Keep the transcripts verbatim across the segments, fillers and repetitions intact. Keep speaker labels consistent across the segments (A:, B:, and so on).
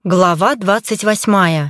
A: Глава двадцать восьмая.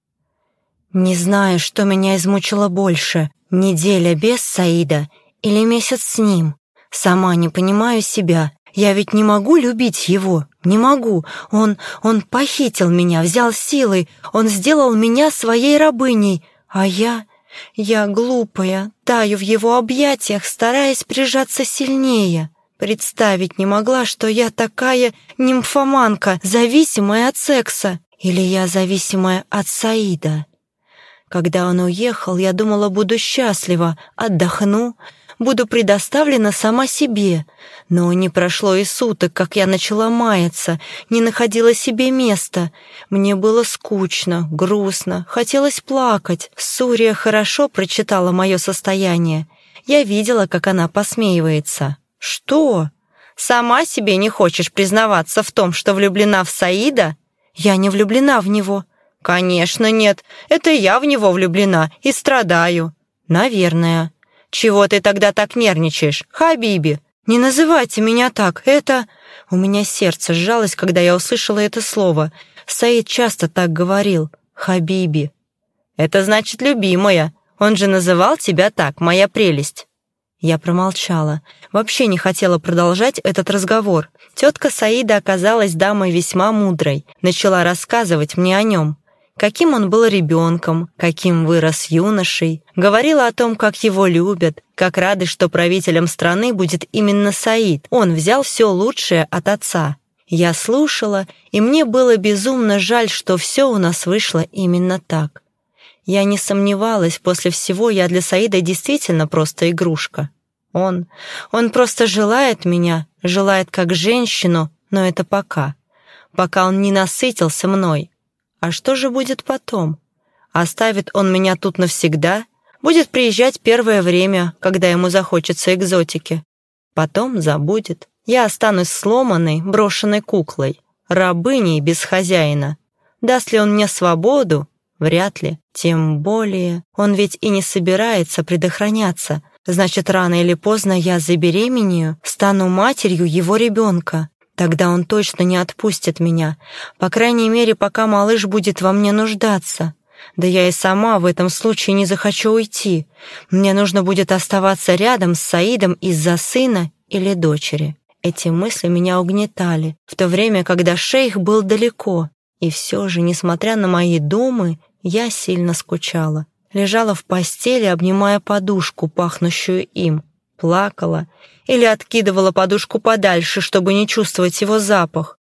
A: Не знаю, что меня измучило больше, неделя без Саида или месяц с ним. Сама не понимаю себя. Я ведь не могу любить его, не могу. Он, он похитил меня, взял силой, он сделал меня своей рабыней, а я... Я глупая, таю в его объятиях, стараясь прижаться сильнее. Представить не могла, что я такая нимфоманка, зависимая от секса. Или я зависимая от Саида. Когда он уехал, я думала, буду счастлива, отдохну, буду предоставлена сама себе. Но не прошло и суток, как я начала маяться, не находила себе места. Мне было скучно, грустно, хотелось плакать. Сурия хорошо прочитала мое состояние. Я видела, как она посмеивается. «Что? Сама себе не хочешь признаваться в том, что влюблена в Саида?» «Я не влюблена в него». «Конечно нет. Это я в него влюблена и страдаю». «Наверное». «Чего ты тогда так нервничаешь, Хабиби?» «Не называйте меня так, это...» У меня сердце сжалось, когда я услышала это слово. Саид часто так говорил. «Хабиби». «Это значит любимая. Он же называл тебя так, моя прелесть». Я промолчала. Вообще не хотела продолжать этот разговор. Тетка Саида оказалась дамой весьма мудрой. Начала рассказывать мне о нем. Каким он был ребенком, каким вырос юношей. Говорила о том, как его любят, как рады, что правителем страны будет именно Саид. Он взял все лучшее от отца. Я слушала, и мне было безумно жаль, что все у нас вышло именно так. Я не сомневалась, после всего я для Саида действительно просто игрушка. Он, он просто желает меня, желает как женщину, но это пока. Пока он не насытился мной. А что же будет потом? Оставит он меня тут навсегда? Будет приезжать первое время, когда ему захочется экзотики. Потом забудет. Я останусь сломанной, брошенной куклой, рабыней без хозяина. Даст ли он мне свободу? Вряд ли. Тем более, он ведь и не собирается предохраняться. Значит, рано или поздно я забеременею, стану матерью его ребенка. Тогда он точно не отпустит меня. По крайней мере, пока малыш будет во мне нуждаться. Да я и сама в этом случае не захочу уйти. Мне нужно будет оставаться рядом с Саидом из-за сына или дочери. Эти мысли меня угнетали, в то время, когда шейх был далеко. И все же, несмотря на мои думы, я сильно скучала. Лежала в постели, обнимая подушку, пахнущую им. Плакала или откидывала подушку подальше, чтобы не чувствовать его запах.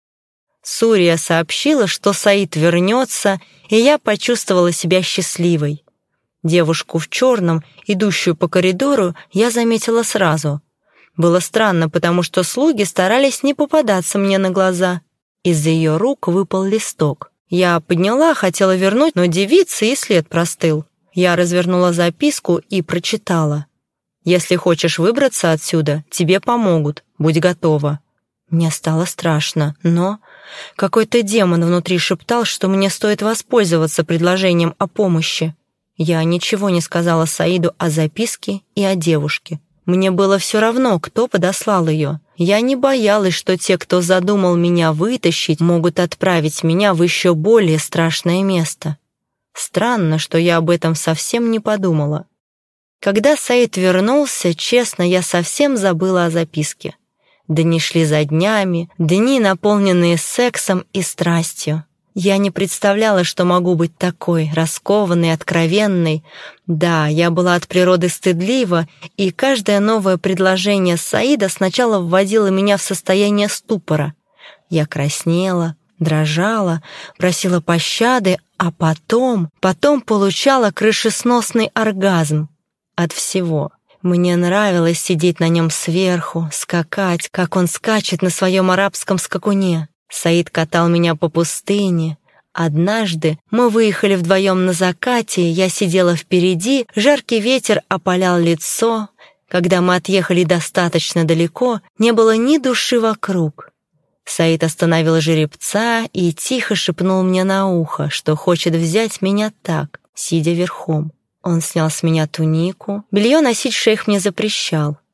A: Сурия сообщила, что Саид вернется, и я почувствовала себя счастливой. Девушку в черном, идущую по коридору, я заметила сразу. Было странно, потому что слуги старались не попадаться мне на глаза. Из-за ее рук выпал листок. Я подняла, хотела вернуть, но девица и след простыл. Я развернула записку и прочитала. «Если хочешь выбраться отсюда, тебе помогут. Будь готова». Мне стало страшно, но... Какой-то демон внутри шептал, что мне стоит воспользоваться предложением о помощи. Я ничего не сказала Саиду о записке и о девушке. Мне было все равно, кто подослал ее. Я не боялась, что те, кто задумал меня вытащить, могут отправить меня в еще более страшное место. Странно, что я об этом совсем не подумала. Когда Саид вернулся, честно, я совсем забыла о записке. Дни шли за днями, дни, наполненные сексом и страстью. Я не представляла, что могу быть такой, раскованной, откровенной. Да, я была от природы стыдлива, и каждое новое предложение Саида сначала вводило меня в состояние ступора. Я краснела, дрожала, просила пощады, а потом, потом получала крышесносный оргазм. От всего. Мне нравилось сидеть на нем сверху, скакать, как он скачет на своем арабском скакуне. Саид катал меня по пустыне. Однажды мы выехали вдвоем на закате, я сидела впереди, жаркий ветер опалял лицо. Когда мы отъехали достаточно далеко, не было ни души вокруг. Саид остановил жеребца и тихо шепнул мне на ухо, что хочет взять меня так, сидя верхом. Он снял с меня тунику. Белье носить шейх мне запрещал.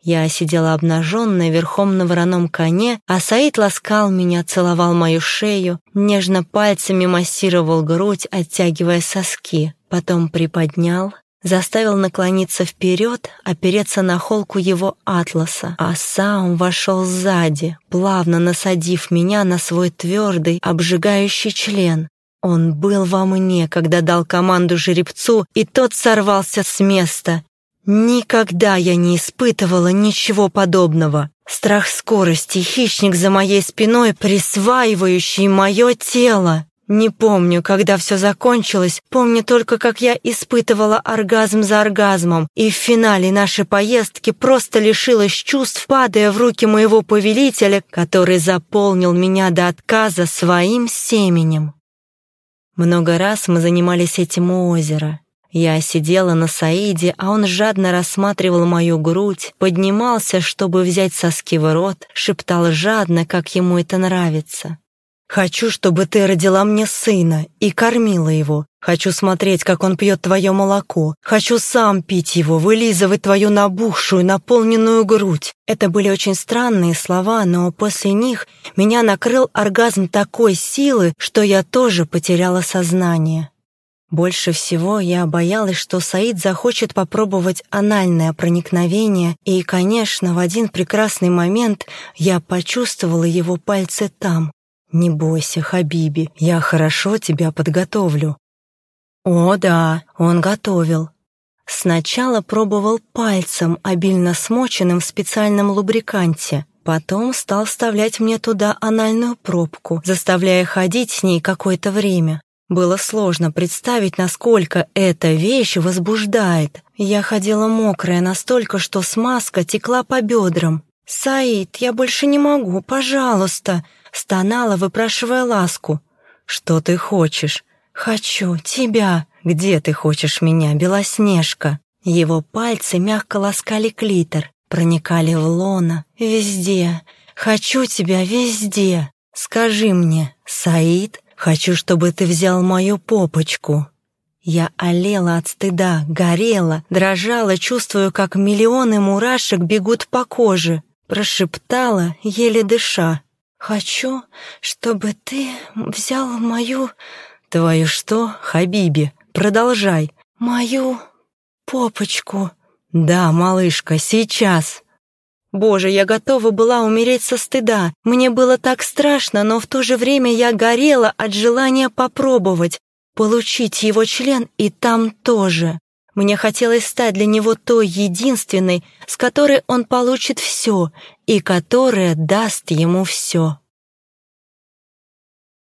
A: Я сидела обнаженная верхом на вороном коне, а Саид ласкал меня, целовал мою шею, нежно пальцами массировал грудь, оттягивая соски. Потом приподнял, заставил наклониться вперед, опереться на холку его атласа, а сам вошел сзади, плавно насадив меня на свой твердый, обжигающий член. Он был во мне, когда дал команду жеребцу, и тот сорвался с места. Никогда я не испытывала ничего подобного. Страх скорости, хищник за моей спиной, присваивающий мое тело. Не помню, когда все закончилось, помню только, как я испытывала оргазм за оргазмом, и в финале нашей поездки просто лишилась чувств, падая в руки моего повелителя, который заполнил меня до отказа своим семенем. Много раз мы занимались этим у озера. Я сидела на Саиде, а он жадно рассматривал мою грудь, поднимался, чтобы взять соски в рот, шептал жадно, как ему это нравится. «Хочу, чтобы ты родила мне сына и кормила его. Хочу смотреть, как он пьет твое молоко. Хочу сам пить его, вылизывать твою набухшую, наполненную грудь». Это были очень странные слова, но после них меня накрыл оргазм такой силы, что я тоже потеряла сознание. Больше всего я боялась, что Саид захочет попробовать анальное проникновение, и, конечно, в один прекрасный момент я почувствовала его пальцы там. «Не бойся, Хабиби, я хорошо тебя подготовлю». О да, он готовил. Сначала пробовал пальцем, обильно смоченным в специальном лубриканте. Потом стал вставлять мне туда анальную пробку, заставляя ходить с ней какое-то время. Было сложно представить, насколько эта вещь возбуждает. Я ходила мокрая настолько, что смазка текла по бедрам. «Саид, я больше не могу, пожалуйста!» Стонала, выпрашивая ласку. «Что ты хочешь?» «Хочу тебя!» «Где ты хочешь меня, Белоснежка?» Его пальцы мягко ласкали клитор, проникали в лоно. «Везде! Хочу тебя везде! Скажи мне, Саид, хочу, чтобы ты взял мою попочку». Я олела от стыда, горела, дрожала, чувствуя, как миллионы мурашек бегут по коже. Прошептала, еле дыша. «Хочу, чтобы ты взял мою...» «Твою что, Хабиби? Продолжай». «Мою попочку». «Да, малышка, сейчас». Боже, я готова была умереть со стыда. Мне было так страшно, но в то же время я горела от желания попробовать, получить его член и там тоже. Мне хотелось стать для него той единственной, с которой он получит все и которая даст ему все.